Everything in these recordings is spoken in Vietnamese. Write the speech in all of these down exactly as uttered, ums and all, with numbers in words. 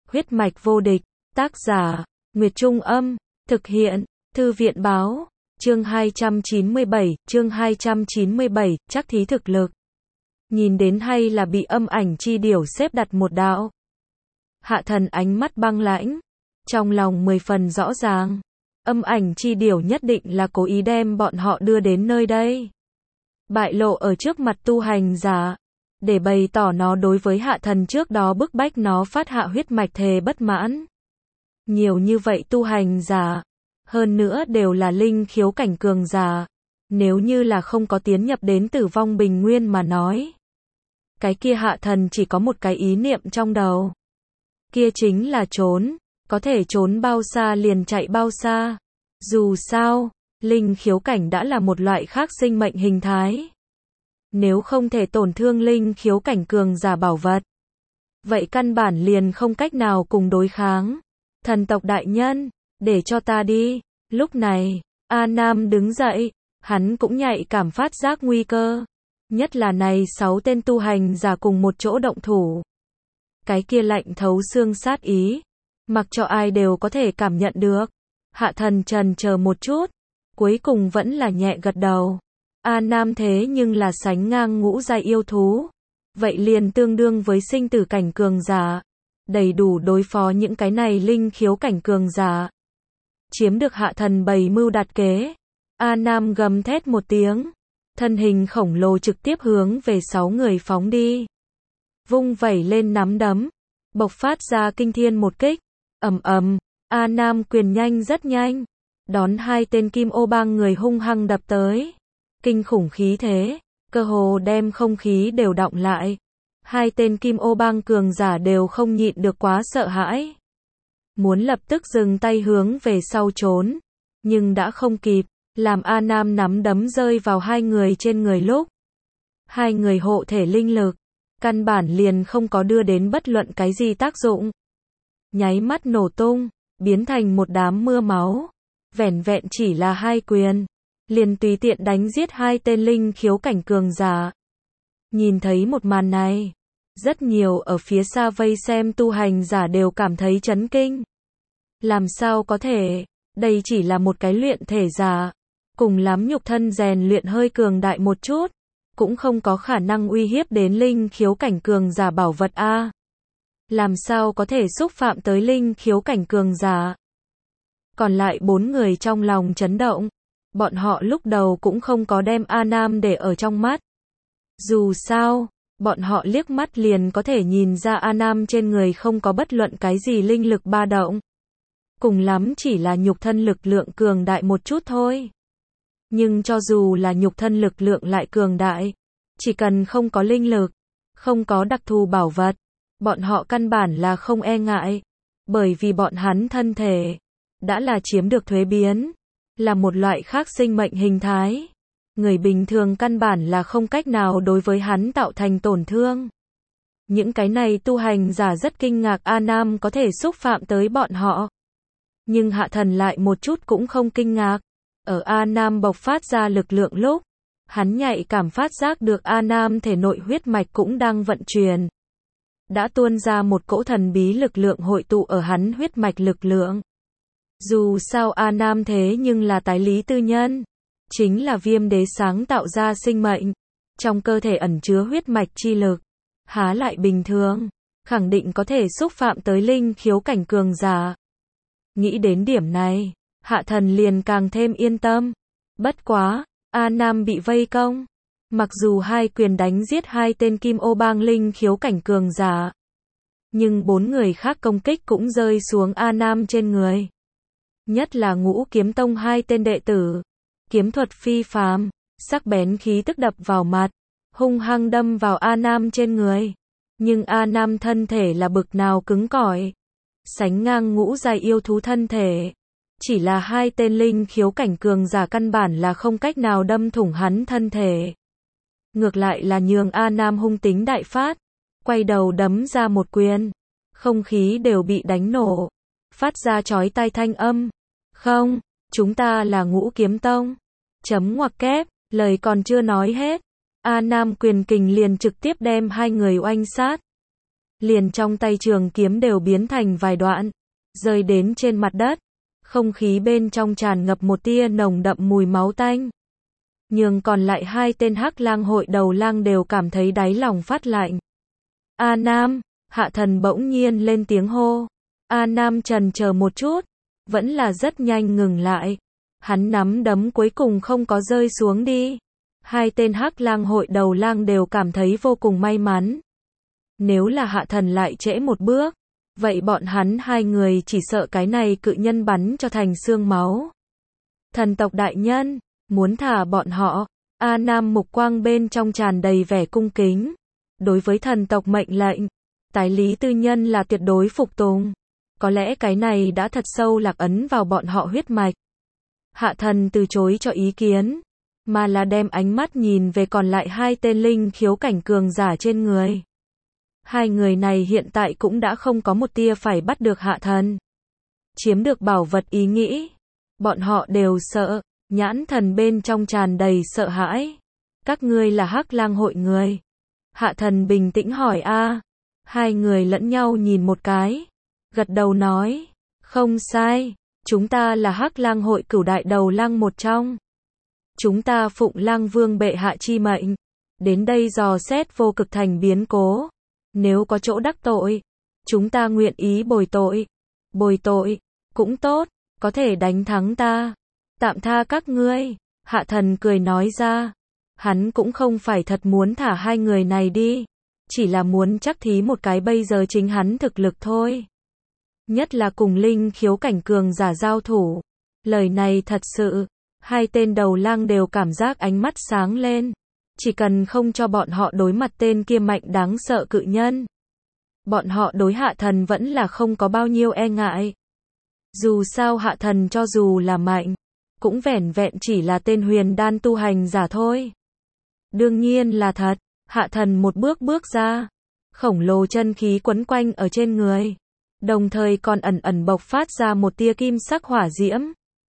Huyết mạch vô địch, tác giả, Nguyệt Trung Âm, thực hiện, Thư viện Báo, chương hai trăm chín mươi bảy, chương hai trăm chín mươi bảy, chắc thí thực lực. Nhìn đến hay là bị âm ảnh chi điểu xếp đặt một đạo. Hạ thần ánh mắt băng lãnh, trong lòng mười phần rõ ràng. Âm ảnh chi điểu nhất định là cố ý đem bọn họ đưa đến nơi đây. Bại lộ ở trước mặt tu hành giả, để bày tỏ nó đối với hạ thần trước đó bức bách nó phát hạ huyết mạch thề bất mãn. Nhiều như vậy tu hành giả, hơn nữa đều là linh khiếu cảnh cường giả, nếu như là không có tiến nhập đến tử vong bình nguyên mà nói. Cái kia hạ thần chỉ có một cái ý niệm trong đầu. Kia chính là trốn, có thể trốn bao xa liền chạy bao xa. Dù sao, linh khiếu cảnh đã là một loại khác sinh mệnh hình thái. Nếu không thể tổn thương linh khiếu cảnh cường giả bảo vật, vậy căn bản liền không cách nào cùng đối kháng. Thần tộc đại nhân, để cho ta đi. Lúc này, A Nam đứng dậy, hắn cũng nhạy cảm phát giác nguy cơ. Nhất là này sáu tên tu hành giả cùng một chỗ động thủ. Cái kia lạnh thấu xương sát ý, mặc cho ai đều có thể cảm nhận được. Hạ thần trần chờ một chút, cuối cùng vẫn là nhẹ gật đầu. A Nam thế nhưng là sánh ngang ngũ giai yêu thú, vậy liền tương đương với sinh tử cảnh cường giả, đầy đủ đối phó những cái này linh khiếu cảnh cường giả. Chiếm được hạ thần bày mưu đặt kế, A Nam gầm thét một tiếng, thân hình khổng lồ trực tiếp hướng về sáu người phóng đi. Vung vẩy lên nắm đấm, bộc phát ra kinh thiên một kích, ầm ầm, A Nam quyền nhanh rất nhanh, đón hai tên kim ô bang người hung hăng đập tới. Kinh khủng khí thế, cơ hồ đem không khí đều đọng lại. Hai tên kim ô bang cường giả đều không nhịn được quá sợ hãi. Muốn lập tức dừng tay hướng về sau trốn, nhưng đã không kịp, làm A Nam nắm đấm rơi vào hai người trên người lúc. Hai người hộ thể linh lực, căn bản liền không có đưa đến bất luận cái gì tác dụng. Nháy mắt nổ tung, biến thành một đám mưa máu. Vẻn vẹn chỉ là hai quyền, liền tùy tiện đánh giết hai tên linh khiếu cảnh cường giả. Nhìn thấy một màn này, rất nhiều ở phía xa vây xem tu hành giả đều cảm thấy chấn kinh. Làm sao có thể, đây chỉ là một cái luyện thể giả, cùng lắm nhục thân rèn luyện hơi cường đại một chút, cũng không có khả năng uy hiếp đến linh khiếu cảnh cường giả bảo vật a. Làm sao có thể xúc phạm tới linh khiếu cảnh cường giả? Còn lại bốn người trong lòng chấn động. Bọn họ lúc đầu cũng không có đem A Nam để ở trong mắt. Dù sao, bọn họ liếc mắt liền có thể nhìn ra A Nam trên người không có bất luận cái gì linh lực ba động. Cùng lắm chỉ là nhục thân lực lượng cường đại một chút thôi. Nhưng cho dù là nhục thân lực lượng lại cường đại, chỉ cần không có linh lực, không có đặc thù bảo vật, bọn họ căn bản là không e ngại. Bởi vì bọn hắn thân thể đã là chiếm được thuế biến, là một loại khác sinh mệnh hình thái. Người bình thường căn bản là không cách nào đối với hắn tạo thành tổn thương. Những cái này tu hành giả rất kinh ngạc A Nam có thể xúc phạm tới bọn họ. Nhưng hạ thần lại một chút cũng không kinh ngạc. Ở A Nam bộc phát ra lực lượng lúc, hắn nhạy cảm phát giác được A Nam thể nội huyết mạch cũng đang vận chuyển. Đã tuôn ra một cỗ thần bí lực lượng hội tụ ở hắn huyết mạch lực lượng. Dù sao A Nam thế nhưng là tái lý tư nhân, chính là viêm đế sáng tạo ra sinh mệnh, trong cơ thể ẩn chứa huyết mạch chi lực, há lại bình thường, khẳng định có thể xúc phạm tới linh khiếu cảnh cường giả. Nghĩ đến điểm này, hạ thần liền càng thêm yên tâm. Bất quá, A Nam bị vây công, mặc dù hai quyền đánh giết hai tên kim ô bang linh khiếu cảnh cường giả, nhưng bốn người khác công kích cũng rơi xuống A Nam trên người. Nhất là Ngũ Kiếm Tông hai tên đệ tử, kiếm thuật phi phàm, sắc bén khí tức đập vào mặt, hung hăng đâm vào A Nam trên người. Nhưng A Nam thân thể là bực nào cứng cỏi, sánh ngang ngũ giai yêu thú thân thể, chỉ là hai tên linh khiếu cảnh cường giả căn bản là không cách nào đâm thủng hắn thân thể. Ngược lại là nhường A Nam hung tính đại phát, quay đầu đấm ra một quyền, không khí đều bị đánh nổ, phát ra chói tai thanh âm. Không, chúng ta là Ngũ Kiếm Tông. Chấm ngoặc kép, lời còn chưa nói hết, A Nam quyền kình liền trực tiếp đem hai người oanh sát. liền trong tay trường kiếm đều biến thành vài đoạn, rơi đến trên mặt đất. Không khí bên trong tràn ngập một tia nồng đậm mùi máu tanh. Nhưng còn lại hai tên hắc lang hội đầu lang đều cảm thấy đáy lòng phát lạnh. A Nam, Hạ Thần bỗng nhiên lên tiếng hô. A Nam trần chờ một chút, vẫn là rất nhanh ngừng lại. Hắn nắm đấm cuối cùng không có rơi xuống đi. Hai tên hắc lang hội đầu lang đều cảm thấy vô cùng may mắn. Nếu là Hạ Thần lại trễ một bước, vậy bọn hắn hai người chỉ sợ cái này cự nhân bắn cho thành xương máu. Thần tộc đại nhân, muốn thả bọn họ. A Nam mục quang bên trong tràn đầy vẻ cung kính. Đối với thần tộc mệnh lệnh, Tái Lý Tư Nhân là tuyệt đối phục tùng. Có lẽ cái này đã thật sâu lạc ấn vào bọn họ huyết mạch. Hạ Thần từ chối cho ý kiến, mà là đem ánh mắt nhìn về còn lại hai tên linh khiếu cảnh cường giả trên người. Hai người này hiện tại cũng đã không có một tia phải bắt được Hạ Thần. Chiếm được bảo vật ý nghĩ. Bọn họ đều sợ, nhãn thần bên trong tràn đầy sợ hãi. Các ngươi là hắc lang hội người. Hạ Thần bình tĩnh hỏi a. Hai người lẫn nhau nhìn một cái. Gật đầu nói. Không sai. Chúng ta là hắc lang hội cửu đại đầu lang một trong. Chúng ta phụng lang vương bệ hạ chi mệnh. Đến đây dò xét vô cực thành biến cố. Nếu có chỗ đắc tội, chúng ta nguyện ý bồi tội. Bồi tội, cũng tốt, có thể đánh thắng ta. Tạm tha các ngươi. Hạ Thần cười nói ra. Hắn cũng không phải thật muốn thả hai người này đi. Chỉ là muốn chắc thí một cái bây giờ chính hắn thực lực thôi. Nhất là cùng linh khiếu cảnh cường giả giao thủ. Lời này thật sự, hai tên đầu lang đều cảm giác ánh mắt sáng lên. Chỉ cần không cho bọn họ đối mặt tên kia mạnh đáng sợ cự nhân. Bọn họ đối Hạ Thần vẫn là không có bao nhiêu e ngại. Dù sao Hạ Thần cho dù là mạnh, cũng vẻn vẹn chỉ là tên huyền đan tu hành giả thôi. Đương nhiên là thật, Hạ Thần một bước bước ra. Khổng lồ chân khí quấn quanh ở trên người. Đồng thời còn ẩn ẩn bộc phát ra một tia kim sắc hỏa diễm.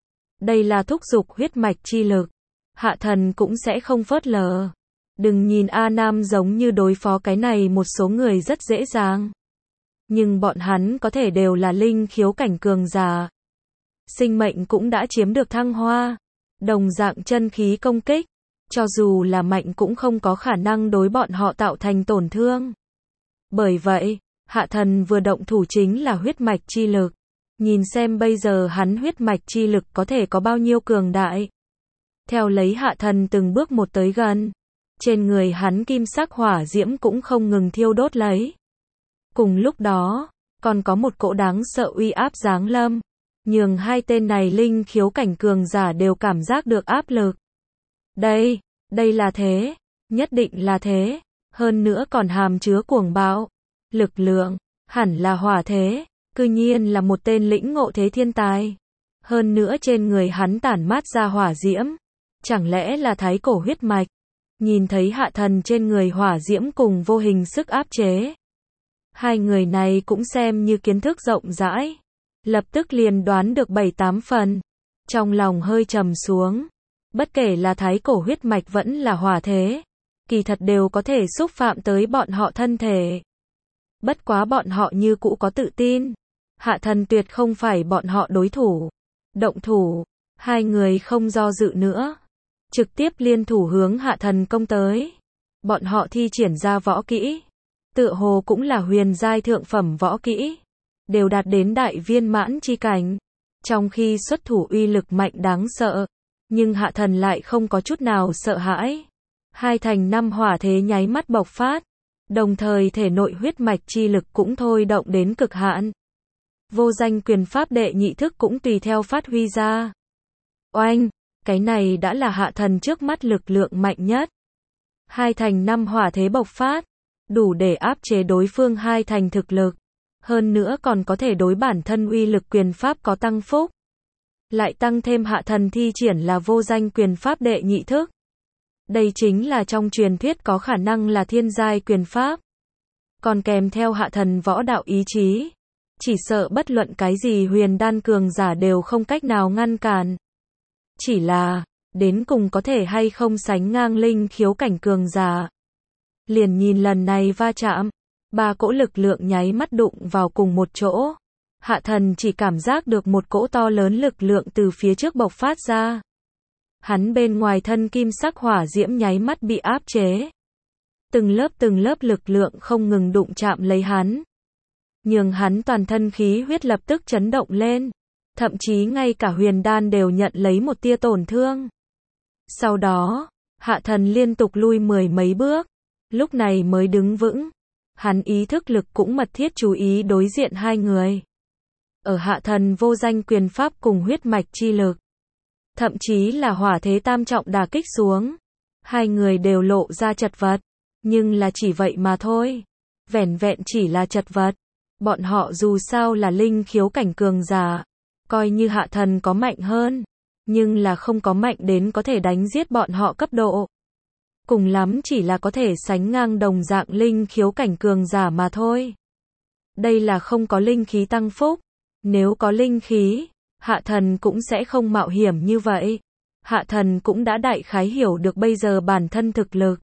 Đây là thúc giục huyết mạch chi lực. Hạ Thần cũng sẽ không phớt lờ. Đừng nhìn A Nam giống như đối phó cái này một số người rất dễ dàng. Nhưng bọn hắn có thể đều là linh khiếu cảnh cường giả. Sinh mệnh cũng đã chiếm được thăng hoa. Đồng dạng chân khí công kích. Cho dù là mạnh cũng không có khả năng đối bọn họ tạo thành tổn thương. Bởi vậy, Hạ Thần vừa động thủ chính là huyết mạch chi lực. Nhìn xem bây giờ hắn huyết mạch chi lực có thể có bao nhiêu cường đại. Theo lấy Hạ Thần từng bước một tới gần. Trên người hắn kim sắc hỏa diễm cũng không ngừng thiêu đốt lấy. Cùng lúc đó, còn có một cỗ đáng sợ uy áp giáng lâm. Nhường hai tên này linh khiếu cảnh cường giả đều cảm giác được áp lực. Đây, đây là thế, nhất định là thế. Hơn nữa còn hàm chứa cuồng bạo. Lực lượng, hẳn là hỏa thế. Cư nhiên là một tên lĩnh ngộ thế thiên tài. Hơn nữa trên người hắn tản mát ra hỏa diễm. Chẳng lẽ là thái cổ huyết mạch? Nhìn thấy Hạ Thần trên người hỏa diễm cùng vô hình sức áp chế. Hai người này cũng xem như kiến thức rộng rãi. Lập tức liền đoán được bảy tám phần. Trong lòng hơi trầm xuống. Bất kể là thái cổ huyết mạch vẫn là hỏa thế. Kỳ thật đều có thể xúc phạm tới bọn họ thân thể. Bất quá bọn họ như cũ có tự tin. Hạ Thần tuyệt không phải bọn họ đối thủ. Động thủ. Hai người không do dự nữa. Trực tiếp liên thủ hướng Hạ Thần công tới. Bọn họ thi triển ra võ kỹ. Tựa hồ cũng là huyền giai thượng phẩm võ kỹ. Đều đạt đến đại viên mãn chi cảnh. Trong khi xuất thủ uy lực mạnh đáng sợ. Nhưng Hạ Thần lại không có chút nào sợ hãi. Hai thành năm hỏa thế nháy mắt bộc phát. Đồng thời thể nội huyết mạch chi lực cũng thôi động đến cực hạn. Vô danh quyền pháp đệ nhị thức cũng tùy theo phát huy ra. Oanh! Cái này đã là Hạ Thần trước mắt lực lượng mạnh nhất. Hai thành năm hỏa thế bộc phát. Đủ để áp chế đối phương hai thành thực lực. Hơn nữa còn có thể đối bản thân uy lực quyền pháp có tăng phúc. Lại tăng thêm Hạ Thần thi triển là vô danh quyền pháp đệ nhị thức. Đây chính là trong truyền thuyết có khả năng là thiên giai quyền pháp. Còn kèm theo Hạ Thần võ đạo ý chí. Chỉ sợ bất luận cái gì huyền đan cường giả đều không cách nào ngăn cản. Chỉ là, đến cùng có thể hay không sánh ngang linh khiếu cảnh cường giả. Liền nhìn lần này va chạm. Ba cỗ lực lượng nháy mắt đụng vào cùng một chỗ. Hạ thần chỉ cảm giác được một cỗ to lớn lực lượng từ phía trước bộc phát ra. Hắn bên ngoài thân kim sắc hỏa diễm nháy mắt bị áp chế. Từng lớp từng lớp lực lượng không ngừng đụng chạm lấy hắn. Nhường hắn toàn thân khí huyết lập tức chấn động lên. Thậm chí ngay cả huyền đan đều nhận lấy một tia tổn thương. Sau đó, hạ thần liên tục lui mười mấy bước. Lúc này mới đứng vững. Hắn ý thức lực cũng mật thiết chú ý đối diện hai người. Ở hạ thần vô danh quyền pháp cùng huyết mạch chi lực. Thậm chí là hỏa thế tam trọng đả kích xuống. Hai người đều lộ ra chật vật. Nhưng là chỉ vậy mà thôi. Vẻn vẹn chỉ là chật vật. Bọn họ dù sao là linh khiếu cảnh cường giả. Coi như hạ thần có mạnh hơn. Nhưng là không có mạnh đến có thể đánh giết bọn họ cấp độ. Cùng lắm chỉ là có thể sánh ngang đồng dạng linh khiếu cảnh cường giả mà thôi. Đây là không có linh khí tăng phúc. Nếu có linh khí, hạ thần cũng sẽ không mạo hiểm như vậy. Hạ thần cũng đã đại khái hiểu được bây giờ bản thân thực lực.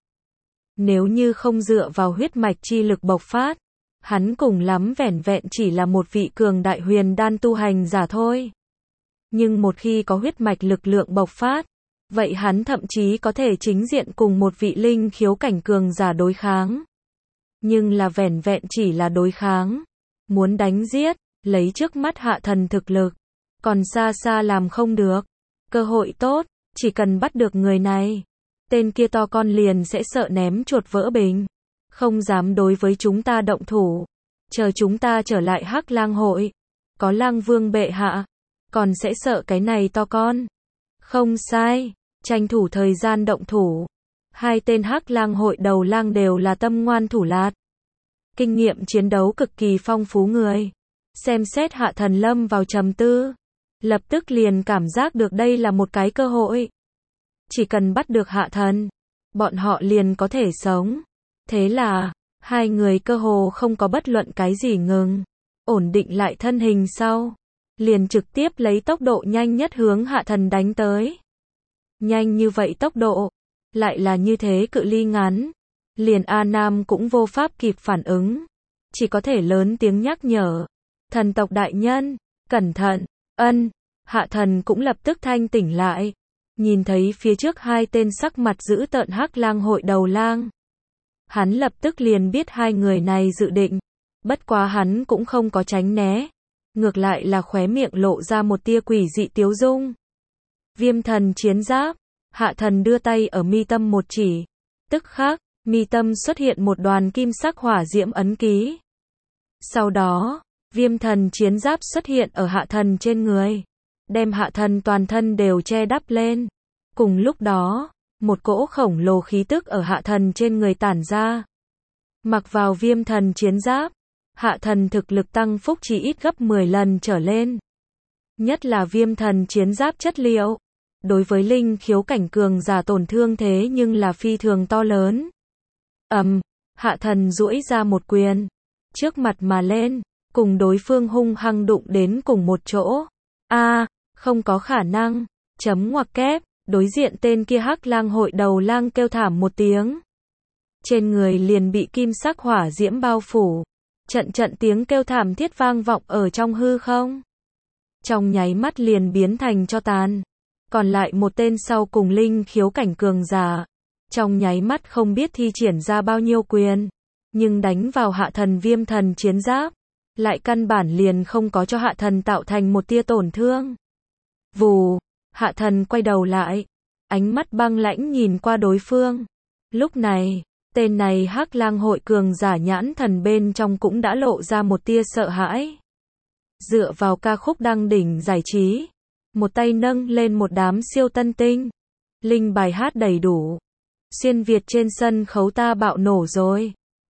Nếu như không dựa vào huyết mạch chi lực bộc phát, hắn cùng lắm vẻn vẹn chỉ là một vị cường đại huyền đan tu hành giả thôi. Nhưng một khi có huyết mạch lực lượng bộc phát, vậy hắn thậm chí có thể chính diện cùng một vị linh khiếu cảnh cường giả đối kháng. Nhưng là vẻn vẹn chỉ là đối kháng. Muốn đánh giết, lấy trước mắt hạ thần thực lực, còn xa xa làm không được. Cơ hội tốt, chỉ cần bắt được người này, tên kia to con liền sẽ sợ ném chuột vỡ bình. Không dám đối với chúng ta động thủ. Chờ chúng ta trở lại Hắc Lang hội, có Lang Vương bệ hạ, còn sẽ sợ cái này to con. Không sai, tranh thủ thời gian động thủ. Hai tên Hắc Lang hội đầu lang đều là tâm ngoan thủ lạt. Kinh nghiệm chiến đấu cực kỳ phong phú người. Xem xét hạ thần lâm vào trầm tư. Lập tức liền cảm giác được đây là một cái cơ hội. Chỉ cần bắt được hạ thần, bọn họ liền có thể sống. Thế là, hai người cơ hồ không có bất luận cái gì ngừng. Ổn định lại thân hình sau. Liền trực tiếp lấy tốc độ nhanh nhất hướng hạ thần đánh tới. Nhanh như vậy tốc độ. Lại là như thế cự ly ngắn. Liền A Nam cũng vô pháp kịp phản ứng. Chỉ có thể lớn tiếng nhắc nhở. Thần tộc đại nhân, cẩn thận, ân. Hạ thần cũng lập tức thanh tỉnh lại. Nhìn thấy phía trước hai tên sắc mặt dữ tợn Hắc Lang hội đầu lang. Hắn lập tức liền biết hai người này dự định. Bất quá hắn cũng không có tránh né. Ngược lại là khóe miệng lộ ra một tia quỷ dị tiếu dung. Viêm thần chiến giáp. Hạ thần đưa tay ở mi tâm một chỉ. Tức khắc, mi tâm xuất hiện một đoàn kim sắc hỏa diễm ấn ký. Sau đó, viêm thần chiến giáp xuất hiện ở hạ thần trên người. Đem hạ thần toàn thân đều che đắp lên. Cùng lúc đó, một cỗ khổng lồ khí tức ở hạ thần trên người tản ra. Mặc vào viêm thần chiến giáp, hạ thần thực lực tăng phúc chỉ ít gấp mười lần trở lên. Nhất là viêm thần chiến giáp chất liệu. Đối với linh khiếu cảnh cường giả tổn thương thế nhưng là phi thường to lớn. Ầm, hạ thần duỗi ra một quyền. Trước mặt mà lên, cùng đối phương hung hăng đụng đến cùng một chỗ. A, không có khả năng. Chấm ngoặc kép, đối diện tên kia Hắc Lang hội đầu lang kêu thảm một tiếng. Trên người liền bị kim sắc hỏa diễm bao phủ. Trận trận tiếng kêu thảm thiết vang vọng ở trong hư không. Trong nháy mắt liền biến thành tro tàn. Còn lại một tên sau cùng linh khiếu cảnh cường giả. Trong nháy mắt không biết thi triển ra bao nhiêu quyền. Nhưng đánh vào hạ thần viêm thần chiến giáp. Lại căn bản liền không có cho hạ thần tạo thành một tia tổn thương. Vù, hạ thần quay đầu lại. Ánh mắt băng lãnh nhìn qua đối phương. Lúc này, tên này Hắc Lang hội cường giả nhãn thần bên trong cũng đã lộ ra một tia sợ hãi. Dựa vào ca khúc đăng đỉnh giải trí. Một tay nâng lên một đám siêu tân tinh. Linh bài hát đầy đủ. Xuyên Việt trên sân khấu ta bạo nổ rồi.